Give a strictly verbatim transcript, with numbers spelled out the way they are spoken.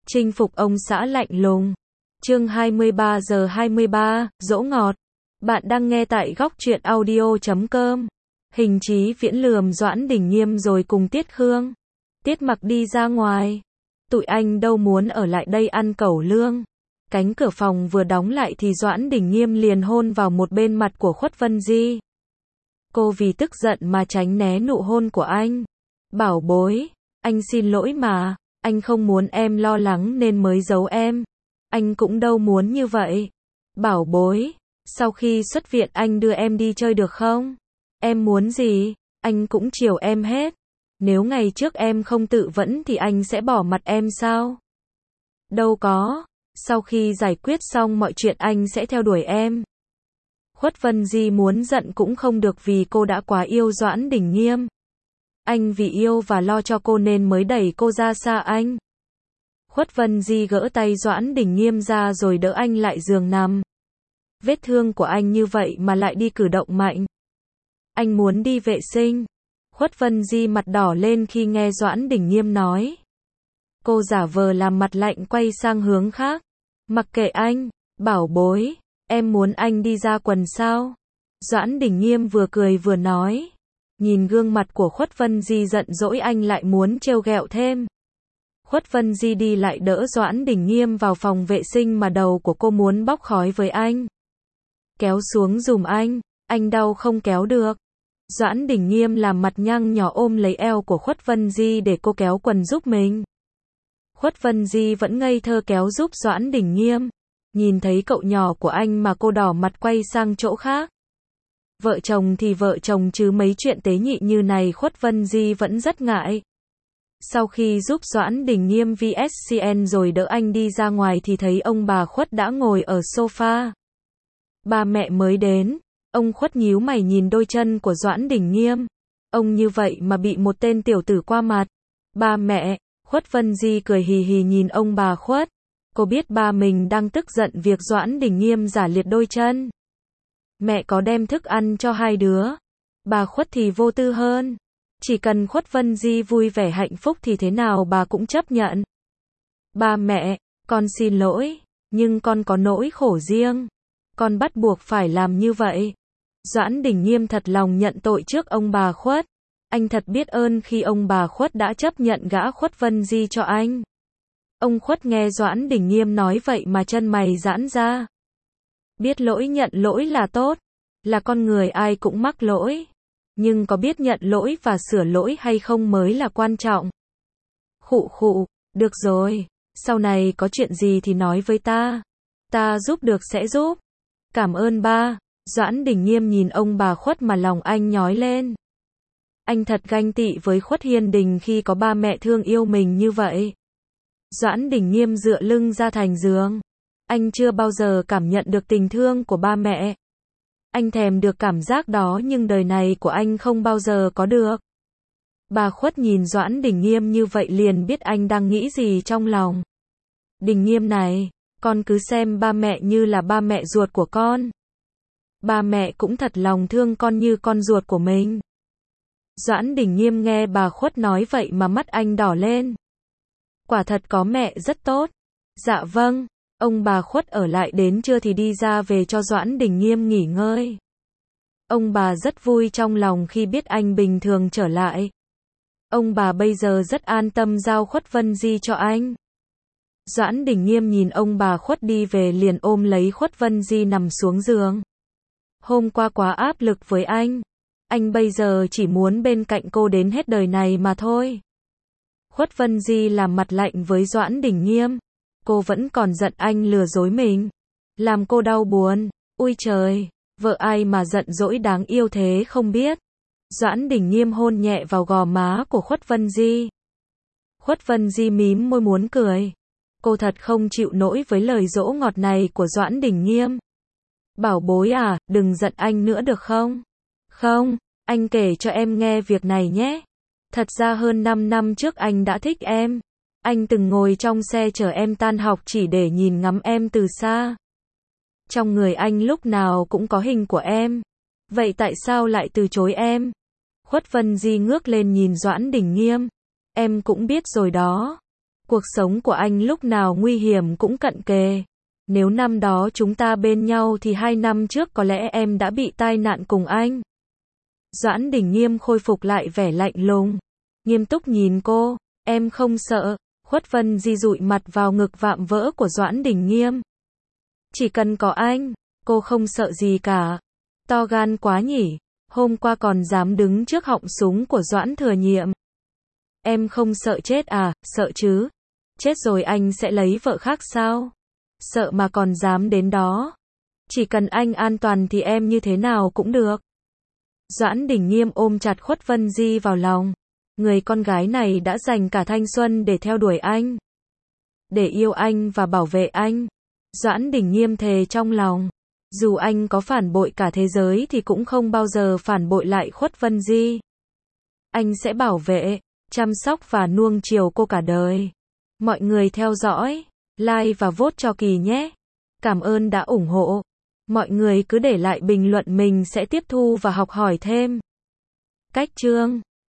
Chinh phục ông xã lạnh lùng. Chương hai mươi ba giờ hai mươi ba, dỗ ngọt. Bạn đang nghe tại góc truyện audio chấm com. Hình Chí Viễn lườm Doãn Đình Nghiêm rồi cùng Tiết Khương, Tiết Mặc đi ra ngoài. Tụi anh đâu muốn ở lại đây ăn cẩu lương. Cánh cửa phòng vừa đóng lại thì Doãn Đình Nghiêm liền hôn vào một bên mặt của Khuất Vân Di. Cô vì tức giận mà tránh né nụ hôn của anh. Bảo bối, anh xin lỗi mà, anh không muốn em lo lắng nên mới giấu em. Anh cũng đâu muốn như vậy. Bảo bối, sau khi xuất viện anh đưa em đi chơi được không? Em muốn gì, anh cũng chiều em hết. Nếu ngày trước em không tự vẫn thì anh sẽ bỏ mặt em sao? Đâu có, sau khi giải quyết xong mọi chuyện anh sẽ theo đuổi em. Khuất Vân Di muốn giận cũng không được vì cô đã quá yêu Doãn Đình Nghiêm. Anh vì yêu và lo cho cô nên mới đẩy cô ra xa anh. Khuất Vân Di gỡ tay Doãn Đình Nghiêm ra rồi đỡ anh lại giường nằm. Vết thương của anh như vậy mà lại đi cử động mạnh. Anh muốn đi vệ sinh. Khuất Vân Di mặt đỏ lên khi nghe Doãn Đình Nghiêm nói. Cô giả vờ làm mặt lạnh quay sang hướng khác. Mặc kệ anh, bảo bối, em muốn anh đi ra quần sao? Doãn Đình Nghiêm vừa cười vừa nói. Nhìn gương mặt của Khuất Vân Di giận dỗi anh lại muốn trêu ghẹo thêm. Khuất Vân Di đi lại đỡ Doãn Đình Nghiêm vào phòng vệ sinh mà đầu của cô muốn bốc khói với anh. Kéo xuống giùm anh, anh đau không kéo được. Doãn Đình Nghiêm làm mặt nhăng nhỏ ôm lấy eo của Khuất Vân Di để cô kéo quần giúp mình. Khuất Vân Di vẫn ngây thơ kéo giúp Doãn Đình Nghiêm. Nhìn thấy cậu nhỏ của anh mà cô đỏ mặt quay sang chỗ khác. Vợ chồng thì vợ chồng chứ mấy chuyện tế nhị như này Khuất Vân Di vẫn rất ngại. Sau khi giúp Doãn Đình Nghiêm vê ét xê en rồi đỡ anh đi ra ngoài thì thấy ông bà Khuất đã ngồi ở sofa. Ba mẹ mới đến. Ông Khuất nhíu mày nhìn đôi chân của Doãn Đình Nghiêm. Ông như vậy mà bị một tên tiểu tử qua mặt. Ba mẹ, Khuất Vân Di cười hì hì nhìn ông bà Khuất. Cô biết ba mình đang tức giận việc Doãn Đình Nghiêm giả liệt đôi chân. Mẹ có đem thức ăn cho hai đứa. Bà Khuất thì vô tư hơn. Chỉ cần Khuất Vân Di vui vẻ hạnh phúc thì thế nào bà cũng chấp nhận. Ba mẹ, con xin lỗi, nhưng con có nỗi khổ riêng. Con bắt buộc phải làm như vậy. Doãn Đình Nghiêm thật lòng nhận tội trước ông bà Khuất. Anh thật biết ơn khi ông bà Khuất đã chấp nhận gã Khuất Vân Di cho anh. Ông Khuất nghe Doãn Đình Nghiêm nói vậy mà chân mày giãn ra. Biết lỗi nhận lỗi là tốt. Là con người ai cũng mắc lỗi. Nhưng có biết nhận lỗi và sửa lỗi hay không mới là quan trọng. Khụ khụ, được rồi. Sau này có chuyện gì thì nói với ta. Ta giúp được sẽ giúp. Cảm ơn ba. Doãn Đình Nghiêm nhìn ông bà Khuất mà lòng anh nhói lên. Anh thật ganh tị với Khuất Hiên Đình khi có ba mẹ thương yêu mình như vậy. Doãn Đình Nghiêm dựa lưng ra thành giường. Anh chưa bao giờ cảm nhận được tình thương của ba mẹ. Anh thèm được cảm giác đó nhưng đời này của anh không bao giờ có được. Bà Khuất nhìn Doãn Đình Nghiêm như vậy liền biết anh đang nghĩ gì trong lòng. Đình Nghiêm này, con cứ xem ba mẹ như là ba mẹ ruột của con. Ba mẹ cũng thật lòng thương con như con ruột của mình. Doãn Đình Nghiêm nghe bà Khuất nói vậy mà mắt anh đỏ lên. Quả thật có mẹ rất tốt. Dạ vâng. Ông bà Khuất ở lại đến trưa thì đi ra về cho Doãn Đình Nghiêm nghỉ ngơi. Ông bà rất vui trong lòng khi biết anh bình thường trở lại. Ông bà bây giờ rất an tâm giao Khuất Vân Di cho anh. Doãn Đình Nghiêm nhìn ông bà Khuất đi về liền ôm lấy Khuất Vân Di nằm xuống giường. Hôm qua quá áp lực với anh. Anh bây giờ chỉ muốn bên cạnh cô đến hết đời này mà thôi. Khuất Vân Di làm mặt lạnh với Doãn Đình Nghiêm. Cô vẫn còn giận anh lừa dối mình. Làm cô đau buồn. Ui trời, vợ ai mà giận dỗi đáng yêu thế không biết. Doãn Đình Nghiêm hôn nhẹ vào gò má của Khuất Vân Di. Khuất Vân Di mím môi muốn cười. Cô thật không chịu nổi với lời dỗ ngọt này của Doãn Đình Nghiêm. Bảo bối à, đừng giận anh nữa được không? Không, anh kể cho em nghe việc này nhé. Thật ra hơn năm năm trước anh đã thích em. Anh từng ngồi trong xe chở em tan học chỉ để nhìn ngắm em từ xa. Trong người anh lúc nào cũng có hình của em. Vậy tại sao lại từ chối em? Khuất Vân Di ngước lên nhìn Doãn Đình Nghiêm. Em cũng biết rồi đó. Cuộc sống của anh lúc nào nguy hiểm cũng cận kề. Nếu năm đó chúng ta bên nhau thì hai năm trước có lẽ em đã bị tai nạn cùng anh. Doãn Đình Nghiêm khôi phục lại vẻ lạnh lùng. Nghiêm túc nhìn cô, em không sợ. Khuất Vân Di dụi mặt vào ngực vạm vỡ của Doãn Đình Nghiêm. Chỉ cần có anh, cô không sợ gì cả. To gan quá nhỉ, hôm qua còn dám đứng trước họng súng của Doãn Thừa Nhiệm. Em không sợ chết à, sợ chứ. Chết rồi anh sẽ lấy vợ khác sao? Sợ mà còn dám đến đó. Chỉ cần anh an toàn thì em như thế nào cũng được. Doãn Đình Nghiêm ôm chặt Khuất Vân Di vào lòng. Người con gái này đã dành cả thanh xuân để theo đuổi anh. Để yêu anh và bảo vệ anh. Doãn Đình Nghiêm thề trong lòng. Dù anh có phản bội cả thế giới thì cũng không bao giờ phản bội lại Khuất Vân Di. Anh sẽ bảo vệ, chăm sóc và nuông chiều cô cả đời. Mọi người theo dõi, like và vote cho Kỳ nhé. Cảm ơn đã ủng hộ. Mọi người cứ để lại bình luận, mình sẽ tiếp thu và học hỏi thêm. Cách chương